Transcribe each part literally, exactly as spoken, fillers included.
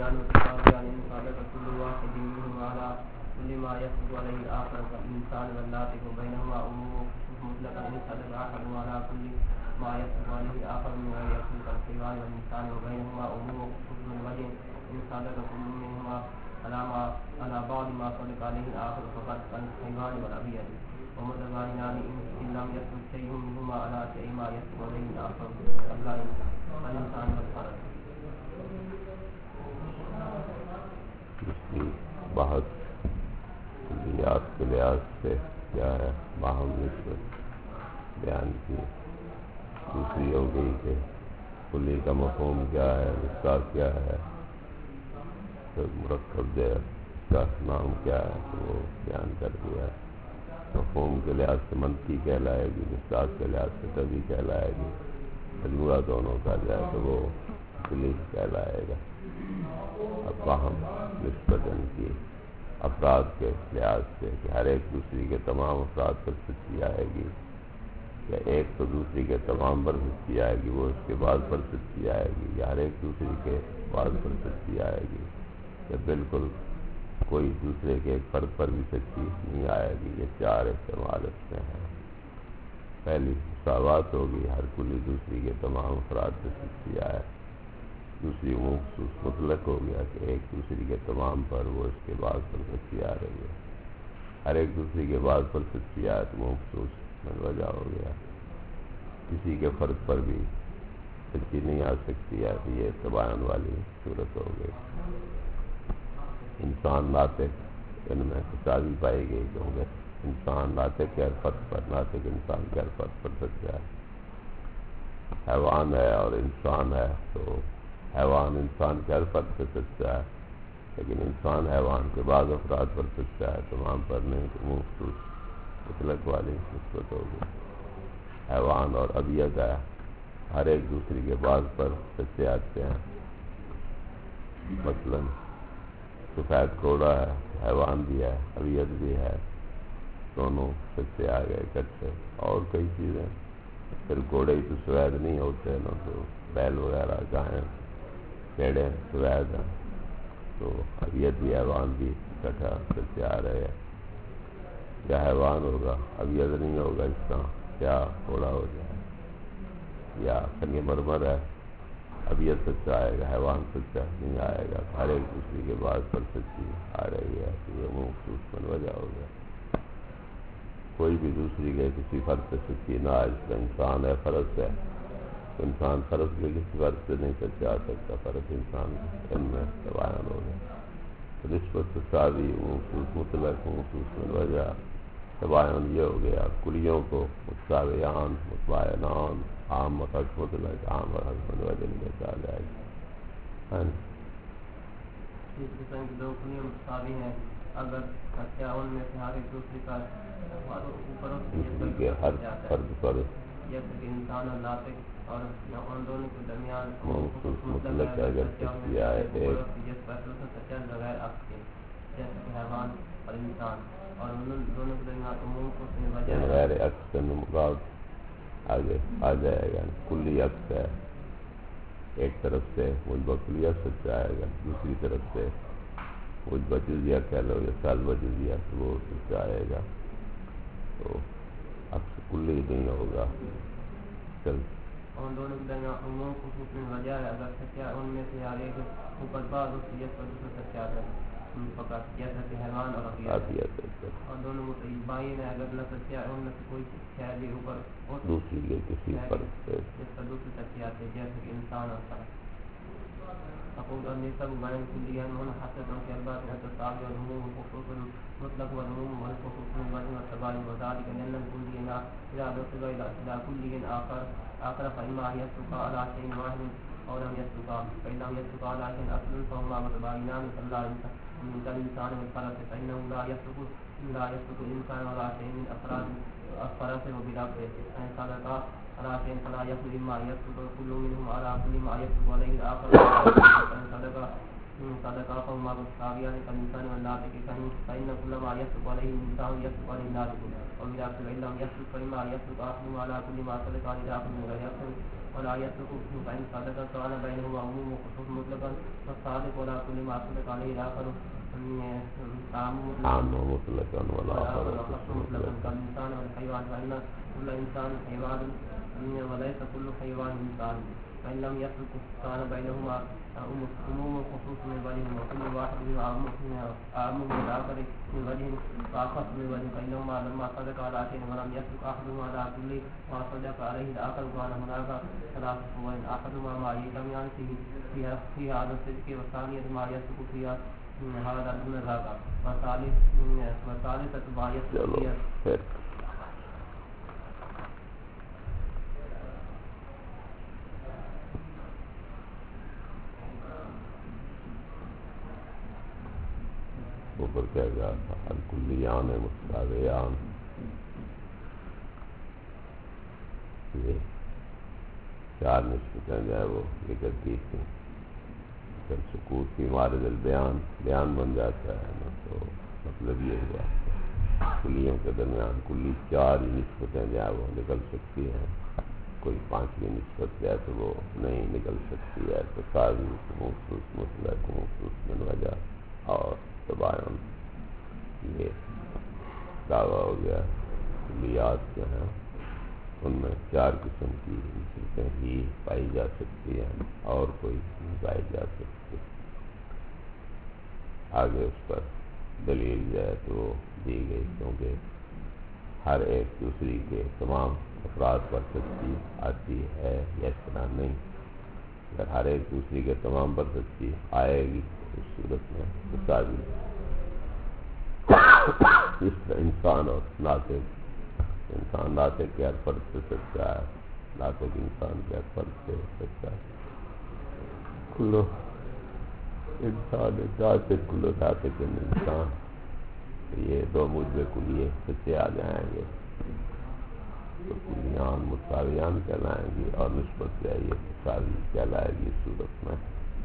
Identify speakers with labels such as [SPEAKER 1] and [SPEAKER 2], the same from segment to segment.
[SPEAKER 1] الجنسان متساويان إن صادق كل واحد منهما على كل ما يصدق عليه الآخر فالإنسان والناطق بينهما أمور مطلقا إن صادق أحدهما على كل ما يصدق عليه الآخر من غير يقين كالحيوان والإنسان وبينهما أمور حسن الوجه إن صادق كل منهما على ما على بعض ما صدق عليه الآخر فقد كالحيوان والأبيض ومتباينان إن لم يصدق شيء منهما على شيء ما يصدق عليه الآخر فالإنسان والفرد.
[SPEAKER 2] بحث کلیات کے لحاظ سے کیا ہے باہم نسبت بیان کی. دوسری ہو گئی کہ کلی کا مفہوم کیا ہے، مشتاق کیا ہے، مرکب جو ہے اس کا نام کیا ہے تو وہ بیان کر دیا ہے. مفہوم کے لحاظ سے منفی کہلائے گی، مشتاق کے لحاظ سے طبی کہلائے گی. مجموعہ دونوں کا جائے تو وہ کلی کہلائے گا. اب باہم نسبت ان کی افراد کے لحاظ سے کہ ہر ایک دوسری کے تمام افراد پر سچی آئے گی یا ایک تو دوسری کے تمام پر سچی آئے گی، وہ اس کے بعد پر سچی آئے گی، یا ہر ایک دوسری کے بعد پر سچی آئے گی، یا بالکل کوئی دوسرے کے ایک فرد پر بھی سچی نہیں آئے گی. یہ چار احتمال اس میں ہیں. پہلی مساوات ہوگی، ہر کلی دوسری کے تمام افراد پر سچی آئے. دوسری مخصوص مطلق ہو گیا کہ ایک دوسری کے تمام پر وہ اس کے بعد پر سچی آ رہی ہے. ہر ایک دوسری کے بعد پر سچی آئے تو مخصوص وجہ ہو گیا. کسی کے فرد پر بھی سچی نہیں آ سکتی ہے تو یہ تباین والی صورت ہو گئی. انسان ناطق ان میں تساوی پائی گئی کیونکہ انسان ناطق کے ہر فرد پر، ناطق انسان کے ہر فرد پر سچا ہے. حیوان ہے اور انسان ہے تو حیوان انسان کے ہر فرد پر سچا ہے، لیکن انسان حیوان کے بعض افراد پر سچا ہے، تمام پر نہیں. تو مخصوص مطلق والی نسبت ہوگی. حیوان اور ابیض ہے، ہر ایک دوسری کے بعض پر سچے آتے ہیں. مثلا سفید گھوڑا ہے، حیوان بھی ہے، ابیض بھی ہے، دونوں سچے آ گئے اکٹھے. اور کئی چیزیں پھر گھوڑے ہی تو سفید نہیں ہوتے نا، تو بیل وغیرہ گائیں پیڑے سفید ہیں، تو ابیض بھی حیوان بھی اکٹھا سچے آ رہے ہیں. یا حیوان ہوگا ابیض نہیں ہوگا، اس طرح کیا گھوڑا ہو جائے. یا سنگ مرمر ہے، ابیض سچا آئے گا، حیوان سچا نہیں آئے گا. ہر ایک دوسری کے بعد پر سچی آ رہی ہے تو یہ مخصوص من وجہ ہو گیا. کوئی بھی دوسری کے کسی فرد سے سچی نہ آئے. اس کا انسان ہے، فرض ہے، تو انسان فرض میں کسی فرد سے نہیں سچا آ سکتا. فرض انسان ان میں تباین ہو گیا. تو نسبت تساوی مخصوص مطلق مخصوص من وجہ تباین یہ ہو گیا. کلیوں کو متساویان متباینان عام مخصوص مطلق عام مخصوص من وجہ میں کہا جائے گا.
[SPEAKER 1] اس قسم کی دو کلیاں متساوی ہیں اگر کیا ان میں سے ہر ایک دوسری کا
[SPEAKER 2] دوسری کے ہر فرد پر
[SPEAKER 1] جیسے کہ انسان اور ناطق اور ان دونوں کے درمیان
[SPEAKER 2] مخصوص مطلق اگر سچی آئے ایک
[SPEAKER 1] جس پر سچا بغیر عکس کے جیسے کہ حیوان اور انسان، اور ان دونوں کے درمیان عموم کو وجہ
[SPEAKER 2] غیر عکس کا مراد آگے آ جائے گا. کلی عکس ہے، ایک طرف سے مجبہ کلیہ سچا آئے گا، دوسری طرف سے مجبہ جزیہ کہہ لو یا سالبہ جزیہ تو وہ سچا آئے گا. تو عکس کلی نہیں ہوگا. چل
[SPEAKER 1] ان دونوں کے درمیان عموم خصوص میں وجہ ہے اگر سچا ان میں سے ہر ایک اوپر بعض اس کی جس پر دوسرا سچا ہے فقط جیسا کہ حیوان اور ابیض. اور دونوں متباین ہے اگر نہ سچا ان میں سے کوئی شاید بھی اوپر
[SPEAKER 2] دوسری کے کسی فرد سے
[SPEAKER 1] جس پر دوسری سچے آتے ہیں جیسے کہ انسان اور فرد. اقول ان نسب بیان کلی ان حسب کے البات ہے تصاوی اور عموم خصوص مطلق والعموم والخصوص من وجه والتباين وذلك لأن الكلي إذا نسب إلى كلي آخر آخر فإما يسلك على شيء واحد أو لم يسلك. فإن لم يسلك على شيء أصل فهما متباينان كلا من كالإنسان والفرس فإنه لا يسلك لا يسلك الإنسان على شيء من أفراد الفرس وبالعكس فإن صدق على شيء فلا يسلك إما يسلك كل منهم على كل ما يسلك عليه الآخر. فإن صدق صدقا فهما متساويان كالإنسان والناطق فإن كل ما يصدق عليه الإنسان يصدق عليه الناطق وبالعكس فإن لم يصدق فإما يصدق أحدهما على كل ما صدق عليه الآخر من غير يصدق ولا يصدق فإن صدق كان بينهما عموم وخصوص مطلقا فالصادق ولا كل ما صدق عليه الآخر
[SPEAKER 2] عام مطلقا والآخر
[SPEAKER 1] خصوص مطلقا كالإنسان والحيوان فإن كل إنسان حيوان وليس كل حيوان إنسان فإن لم يصدق كان بينهما عموم وخصوص من وجه وكل واحد أعم من الآخر من وجه فأخص من وجه فإنهما لما صدق على شيء ولم يصدق أحدهما على كل ما صدق عليه الآخر كان هناك ثلاث صور أحدهما ما يجتمعان فيها في هذا الصدق والثانية ما يصدق فيها هذا دون ذاك والثالثة ما يصدق فيها.
[SPEAKER 2] اوپر کہہ گیا تھا الکلیان متساویان، یہ چار نسبتیں جو ہے وہ ذکر کی تھیں. پھر سکوت کی مارد البیان بیان بن جاتا ہے نا، تو مطلب یہ ہوا کلیوں کے درمیان کلی چار ہی نسبتیں جو ہے وہ نکل سکتی ہیں، کوئی پانچویں نسبت جو ہے تو وہ نہیں نکل سکتی ہے. تو ساری مخصوص مطلق مخصوص من وجہ اور تباین، یہ دعویٰ ہو گیا. کلیات جو ہیں ان میں چار قسم کی نسبتیں ہی پائی جا سکتی ہیں اور کوئی نہیں پائی جا سکتی. آگے اس پر دلیل جو ہے تو دی گئی، کیونکہ ہر ایک دوسری کے تمام افراد پر سچی آتی ہے یا اس طرح نہیں. اگر ہر ایک دوسری کے تمام پر سچی آئے گی اس صورت میں مساوی. اس طرح انسان اور ناطق، انسان ناطق کے ہر فرد سے سچا ہے، ناطق انسان کے ہر فرد سے سچا ہے. کلو انسان ناطق کلو ناطق انسان، یہ دو موجب کلیے سچے آ جائیں گے تو کلیان متساویان کہلائیں گی اور نسبت جو ہے یہ مساوی کہلائے گی. اس صورت میں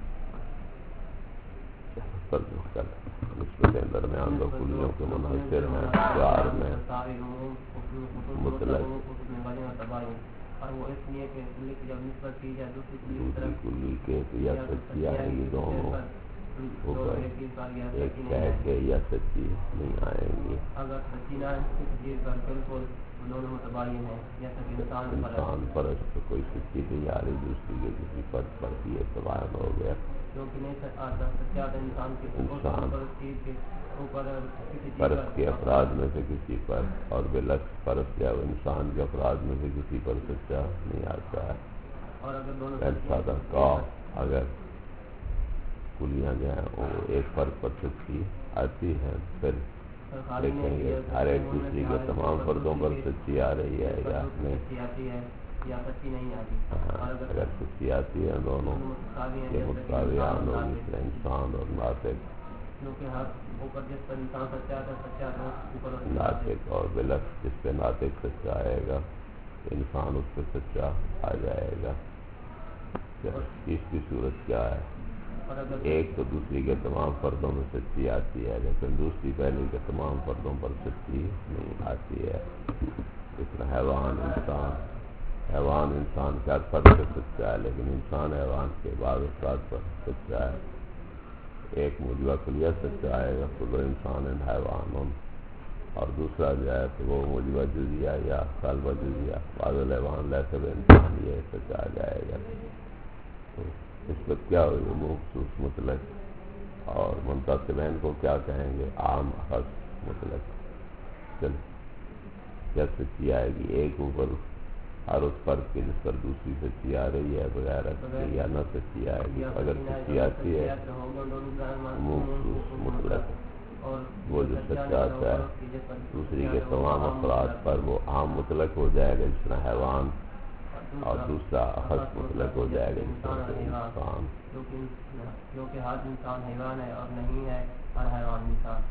[SPEAKER 2] نسبتیں درمیان دو کلیوں کے منحصر ہیں. چار میں مطلق دوسری کلی کے یا سچی آئے گی دونوں اوپر ایک کہہ کے یا سچی نہیں آئیں گی. انسان پرست کوئی سچی نہیں آ رہی دوسری کے کسی فرد پر بھی اعتبار ہو گیا. انسان پرست کے افراد میں سے کسی پر اور بالعکس پرست یا انسان کے افراد میں سے کسی پر سچا نہیں آتا ہے. سادہ کا اگر کلیاں جو ہیں وہ ایک فرد پر سچی آتی ہیں پھر دیکھیں گے ہر ایک دوسری کے تمام فردوں پر سچی آ رہی ہے یا نہیں. اگر سچی آتی ہے دونوں یہ متساویان اور جس طرح انسان اور ناطق، ناطق اور بالعکس جس پہ ناطق سچا آئے گا انسان اس پہ سچا آ جائے گا. اس کی صورت کیا ہے؟ ایک تو دوسری کے تمام فردوں میں سچی آتی ہے لیکن دوسری پہلی کے تمام فردوں پر سچی نہیں آتی ہے. اس طرح حیوان انسان حیوان انسان کا فرد سے سچا ہے لیکن انسان حیوان کے بعض افراد پر سچا ہے. ایک موجبہ کلیہ سچا آئے گا تو انسان حیوان، اور دوسرا جو ہے تو وہ موجبہ جزیہ یا طالبہ جزیہ بعض الحیوان لیسے انسان یہ سچا جائے گا. تو اس وقت کیا ہوگی مخصوص مطلق اور منتصبین کو کیا کہیں گے؟ عام خاص مطلق. چل کیا سچی آئے گی ایک اوپر ہر اس فرد کے جس پر دوسری سچی آ رہی ہے بغیر یا نہ سچی آئے گی. اگر سچی آتی ہے مخصوص مطلق وہ جو سچا آتا ہے دوسری کے تمام افراد پر وہ عام مطلق ہو جائے گا جس طرح حیوان، اور دوسرا اخص مطلق ہو جائے گا جس طرح انسان،
[SPEAKER 1] کیونکہ ہر انسان حیوان ہے اور نہیں ہے ہر حیوان انسان.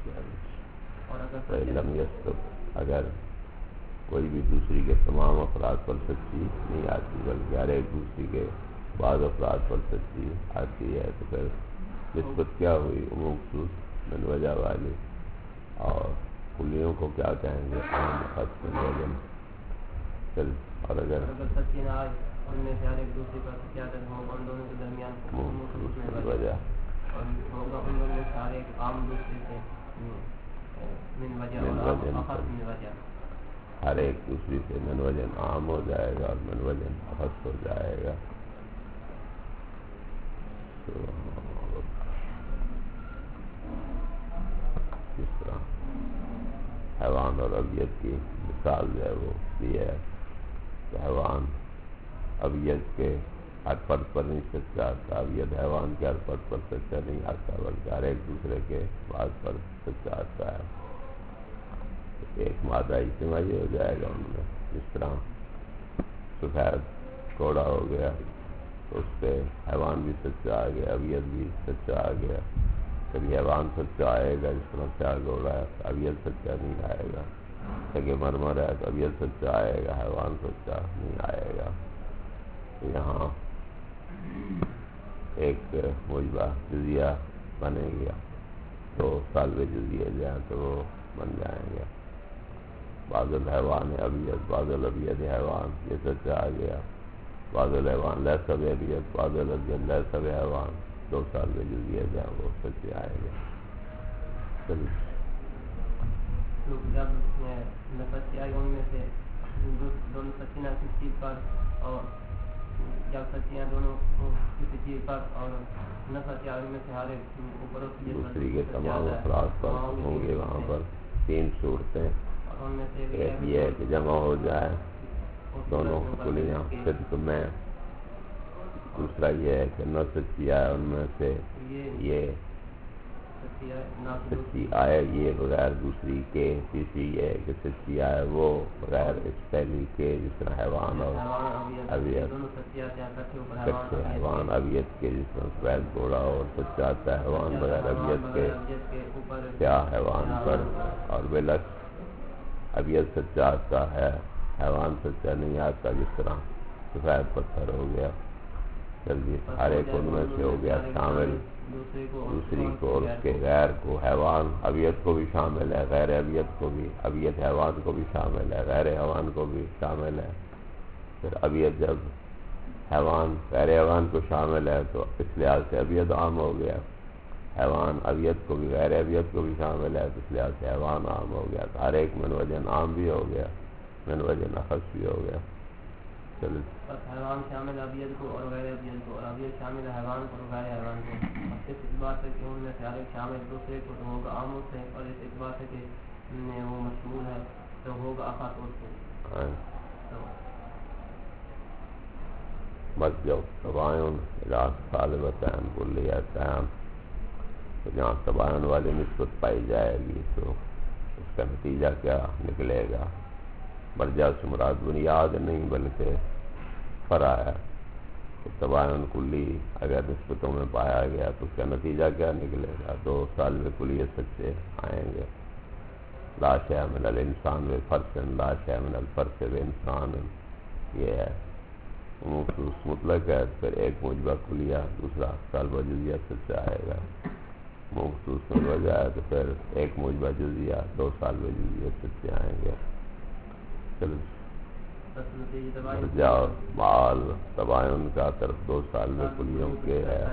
[SPEAKER 2] علم یستب اگر کوئی بھی دوسری کے تمام افراد پر سچی نہیں آتی بلکہ ہر ایک دوسری کے بعض افراد پر سچی آتی ہے تو پھر نسبت کیا ہوئی؟ عموم خصوص من وجہ والی. اور کلیوں کو کیا کہیں گے؟ عام خاص من وجہ. پھر اور اگر
[SPEAKER 1] سچی نہ آئے ان میں سے ہر ایک دوسرے پر سچیات ہو ان دونوں کے درمیان
[SPEAKER 2] عموم خصوص من وجہ
[SPEAKER 1] اور ہوگا ان دونوں میں سے ہر ایک عام دوسرے سے من وجہ اور خاص من وجہ.
[SPEAKER 2] ہر ایک دوسری سے من وجہ عام ہو جائے گا اور من وجہ خاص ہو جائے گا. اس طرح حیوان اور ابیت کی مثال جو ہے وہ یہ ہے کہ حیوان ابیت کے ہر فرد پر نہیں سچا آتا، ابیت حیوان کے ہر فرد پر سچا نہیں آتا، بلکہ ہر ایک دوسرے کے بعض پر سچا آتا ہے. ایک مادہ اجتماعی ہو جائے گا ان میں. جس طرح سفید گھوڑا ہو گیا تو اس پہ حیوان بھی سچا آ گیا، ابیت بھی سچا آ گیا. کبھی حیوان سچا آئے گا جس طرح سیاہ گھوڑا ہے، ابیت سچا نہیں آئے گا. سگے مرمر ہے تو ابیت سچا آئے گا، حیوان سچا نہیں آئے گا. تو یہاں ایک موجبہ جزیہ بنے گیا، تو سالوے جزیے جائیں تو وہ بن جائیں گے. بعض الحیوان ابیت بعض الابیت حیوان، یہ سچا آ گیا. بعض الحیوان لیس اب ابیت بعض الابیت لیس اب حیوان، دو سالوے جزیے جائیں وہ سچے آئیں گے. چلیے
[SPEAKER 1] جب سچی آئی ان میں سے دونوں سچی نہ کسی چیز پر، اور جب سچیاں دونوں کسی چیز پر اور نہ سچی آئی میں سے ہر ایک اوپر
[SPEAKER 2] دوسری کے تمام افراد پر ہوں گے. وہاں پر تین صورتیں، ایک یہ ہے کہ جمع ہو جائے دونوں کلیاں صدق میں، دوسرا یہ ہے کہ نہ سچی آئے ان میں سے یہ سچی آئے یہ بغیر دوسری کے، تیسری یہ ہے کہ سچی آئے وہ بغیر اس پہلی کے. جس طرح حیوان اور ابیت کچے حیوان ابیت کے، جس طرح سفید گھوڑا اور سچا آتا ہے حیوان بغیر ابیت کے سیاہ حیوان پر، اور بالعکس ابیت سچا آتا ہے حیوان سچا نہیں آتا. جس طرح سفید پتھر ہو گیا، جلدی ہر ایک ان میں سے ہو گیا شامل دوسری کو اور اس کے غیر کو. حیوان ابیت کو بھی شامل ہے، غیر ابیت کو بھی. ابیت حیوان کو بھی شامل ہے، غیر حیوان کو بھی شامل ہے. پھر ابیت جب حیوان غیر حیوان کو شامل ہے تو اس لحاظ سے ابیت عام ہو گیا. حیوان ابیت کو بھی غیر ابیت کو بھی شامل ہے تو اس لحاظ سے حیوان عام ہو گیا. تو ہر ایک من وجہ عام بھی ہو گیا، من وجہ خاص بھی ہو گیا. چلو
[SPEAKER 1] حیوان شامل ابیت کو اور غیر ابیت کو، اور ابیت شامل حیوان کو اور غیر حیوان کو. اس بات ہے کہ ان میں سے ہر ایک شامل دوسرے کو تو ہوگا عام سے، اور اس بات ہے کہ وہ مشمول ہے تو ہوگا آفات سے.
[SPEAKER 2] بس جب تباین علاج طالبتین کلیتین، تو جہاں تباین والی نسبت پائی جائے گی تو اس کا نتیجہ کیا نکلے گا؟ مرجع سے مراد بنیاد نہیں بلکہ فرع ہے. تباین کلی اگر نسبتوں میں پایا گیا تو اس کا نتیجہ کیا نکلے گا؟ دو سال میں کلیت سچے آئیں گے. لا شیء من الانسان بفرس لا شیء من الفرس بانسان، یہ ہے خصوص مطلق ہے. پھر ایک موجبہ کلیہ دوسرا سالبہ جزیہ سچا آئے گا. مخصوص میں وجہ ہے تو پھر ایک موجبہ جزیہ دو سالبہ جزیہ سچے آئیں گے. چلو مرجع اور معال تباین کا طرف دو سال میں کلیوں کے ہے.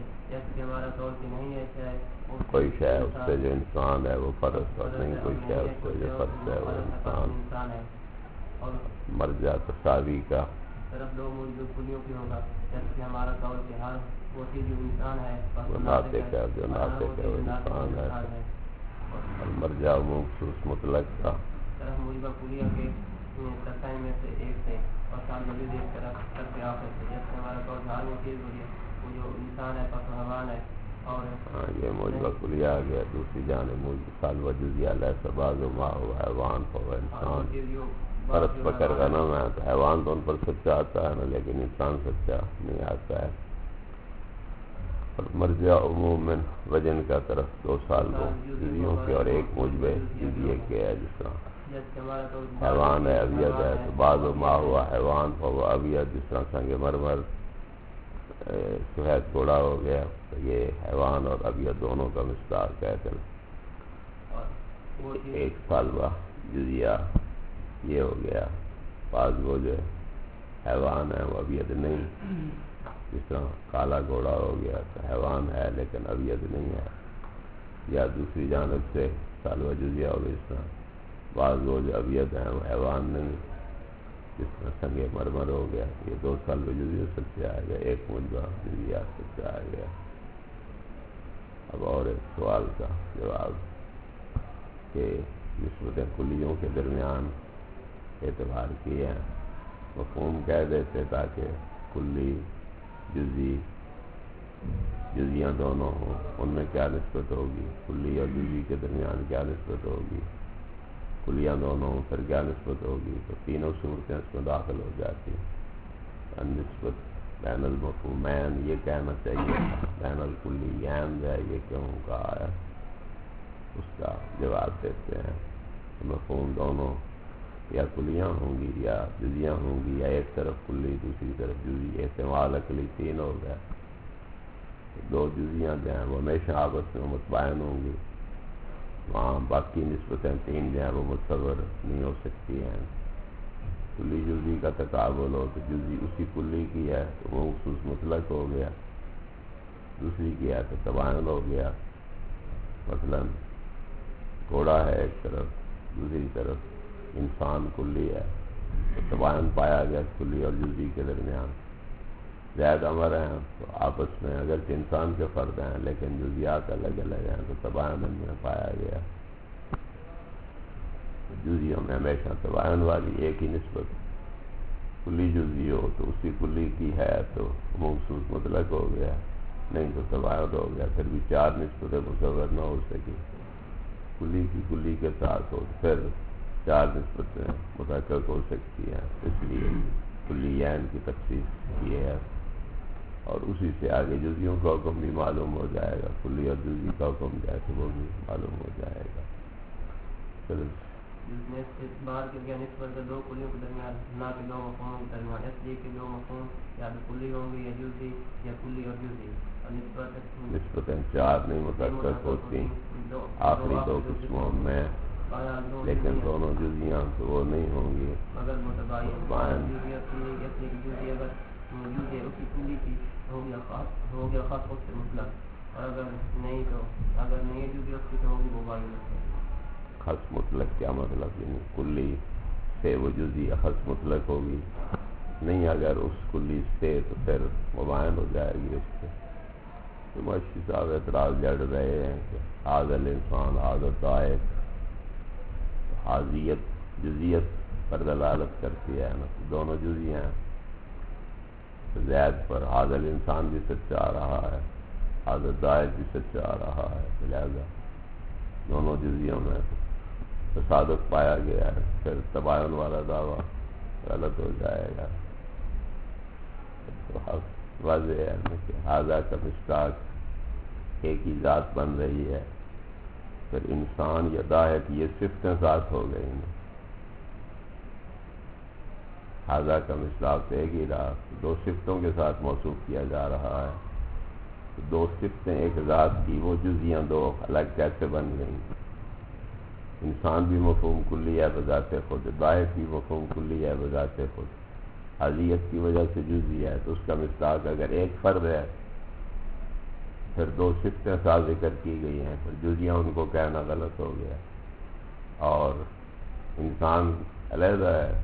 [SPEAKER 2] کوئی شے اس سے جو انسان ہے وہ فرض، اور نہیں کوئی شے اس سے جو فرض ہے وہ انسان. مرجع تساوی کا
[SPEAKER 1] طرف دو موجود کلیوں کی ہوگا، جیسے کہ ہمارا قول کہ ہر وہ چیز جو انسان ہے
[SPEAKER 2] وہ ناطق ہے، جو ناطق ہے وہ انسان ہے. اور مرجع مخصوص مطلق کا
[SPEAKER 1] طرف موجودہ کلیوں کے تسائی میں سے ایک سے اور سال مزید ایک طرف تک کے آخر سے. جیسے ہمارا قول ہر وہ چیز ہوگی وہ جو انسان ہے پس حیوان ہے. اور
[SPEAKER 2] ہاں یہ موجبہ کلیہ آ گیا. دوسری جانب سال و جزیہ لیس بعض ما ہو حیوان ہو انسان. فرض پکڑ غنم ہے تو حیوان تو ان پر سچا آتا ہے نا، لیکن انسان سچا نہیں آتا ہے. اور مرجع عموماً وزن کا طرف دو سال کو جزیوں کے اور ایک موجبہ جزیے کے ہے. جس طرح حیوان ہے ابیت ہے تو بعض ما ہوا حیوان ہوا ابیت. جس طرح سنگ مرمر سفید گھوڑا ہو گیا، یہ حیوان اور ابیض دونوں کا مصداق ہے. کل ایک سالوہ جزیہ یہ ہو گیا. بعض وہ جو حیوان ہے وہ ابیض نہیں، جس طرح کالا گھوڑا ہو گیا تو حیوان ہے لیکن ابیض نہیں ہے. یا دوسری جانب سے سالوہ جزیہ ہو گیا، اس طرح بعض وہ جو ابیض ہیں وہ حیوان نہیں، جس طرح سنگ مرمر ہو گیا. یہ دو سالوہ جزیہ سب سے آ گیا، ایک مجمع جزیہ سب سے آ گیا. اب اور ایک سوال کا جواب کہ نسبتیں کلیوں کے درمیان اعتبار کیے ہیں، مفہوم کہہ دیتے تاکہ کلی جزی جزیاں دونوں ہوں، ان میں کیا نسبت ہوگی، کلی اور جزی کے درمیان کیا نسبت ہوگی، کلیاں دونوں ہوں پھر کیا نسبت ہوگی، تو تینوں صورتیں اس میں داخل ہو جاتی ہیں. نسبت بین المفہومین یہ کہنا چاہیے، بین الکلیین جو ہے یہ کیوں کہا ہے، اس کا جواب دیتے ہیں. مفہوم دونوں یا کلیاں ہوں گی یا جزیاں ہوں گی، یا ایک طرف کلی دوسری طرف جزی، احتمال عقلی تین ہو گیا. دو جزیاں جو ہیں وہ ہمیشہ آپس میں متباین ہوں گی، وہاں باقی نسبتیں تین جو ہیں وہ متصور نہیں ہو سکتی ہیں. کلی جزی کا تقابل ہو تو جزی اسی کلی کی ہے تو وہ خصوص مطلق ہو گیا، دوسری کی ہے تو تباین ہو گیا. مثلا گھوڑا ہے ایک طرف، دوسری طرف انسان کلی ہے تو تباین پایا گیا کلی اور جزی کے درمیان. زید امر ہیں تو آپس میں اگرچہ انسان کے فرد ہیں لیکن جزیات الگ الگ ہیں تو تباین ان میں پایا گیا. جزیوں میں ہمیشہ تباین والی ایک ہی نسبت کلی جزی ہو تو اسی کلی کی ہے تو مخصوص مطلق ہو گیا، نہیں تو تباین ہو گیا. پھر بھی چار نسبتیں مصور نہ ہو سکی، کلی کی کلی کے ساتھ ہو تو پھر چار نسبتیں متحقق ہو سکتی ہیں. اس لیے کلیین کی تخصیص کی ہے، اور اسی سے آگے جزیوں کا حکم بھی معلوم ہو جائے گا، کلی اور جزی کا حکم جو ہے تو وہ بھی معلوم ہو جائے گا. چلو
[SPEAKER 1] اس بار کے کیا نسبت دو کلیوں کے درمیان، نہ کہ دو مفہوموں کے درمیان، اس لیے کہ دو مفہوم یا تو کلی ہوں گے یا جزی، یا کلی اور جزی. اور نسبت
[SPEAKER 2] نسبتیں چار نہیں متحقق ہوتی آخری دو قسموں میں، لیکن دونوں جزیاں تو وہ نہیں ہوں گی
[SPEAKER 1] مگر متباین. جزی اگر موجود ہے اسی کلی کی ہو گیا خاص ہو گیا خاص اس سے مطلق، اور اگر نہیں تو اگر نہیں جزی اس کی تو ہوگی وہ بائی.
[SPEAKER 2] خاص مطلق کیا مطلب، یعنی کلی سے وہ جزی خاص مطلق ہوگی نہیں، اگر اس کلی سے تو پھر مباین ہو جائے گی اس سے. تو مشی صاحب اعتراض جڑ رہے ہیں کہ حاضر انسان حاضر دائق، حاضیت جزیت پر دلالت کرتی ہے نا، دونوں جزیاں ہیں. زید پر حاضر انسان بھی سچا آ رہا ہے، حاضر دائق بھی سچا آ رہا ہے، لہذا دونوں جزیوں میں تصادق پایا گیا ہے، پھر تباین والا دعویٰ غلط ہو جائے گا. تو واضح ہے کہ حاضر کا مشتاق ایک ہی ذات بن رہی ہے، پھر انسان یا دائق یہ صفتیں ذات ہو گئی ہیں. حاضر کا مشتاق ایک ہی رہا، دو صفتوں کے ساتھ موصوف کیا جا رہا ہے. دو صفتیں ایک ذات کی، وہ جزیاں دو الگ کیسے بن گئیں. انسان بھی مفہوم کلی ہے بذات خود، دائق بھی مفہوم کلی ہے بذات خود، حاضیت کی وجہ سے جزی ہے. تو اس کا مصداق اگر ایک فرد ہے پھر دو صفتیں ساتھ ذکر کی گئی ہیں، پھر جزیاں ان کو کہنا غلط ہو گیا. اور انسان علیحدہ ہے،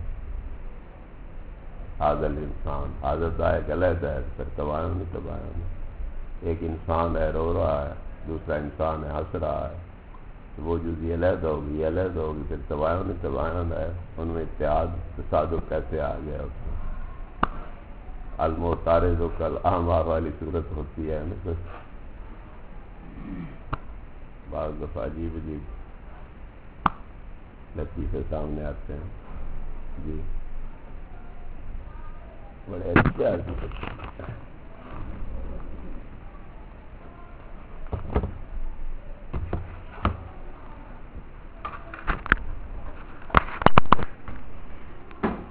[SPEAKER 2] حاضر انسان حاضر دائق علیحدہ ہے، پھر تباین نہیں تباین. ایک انسان ہے رو رہا ہے، دوسرا انسان ہے ہنس رہا ہے، تو وہ جزی علیحدہ ہوگی علیحدہ ہوگی، پھر تباین نہیں تباین ہے. ان میں اتحاد تصادق کیسے آ گیا اس میں. المعترض و کل اعمیٰ والی صورت ہوتی ہے نا، بعض دفعہ عجیب عجیب لطیفے سامنے آتے ہیں. جی بڑے اچھے آدمی.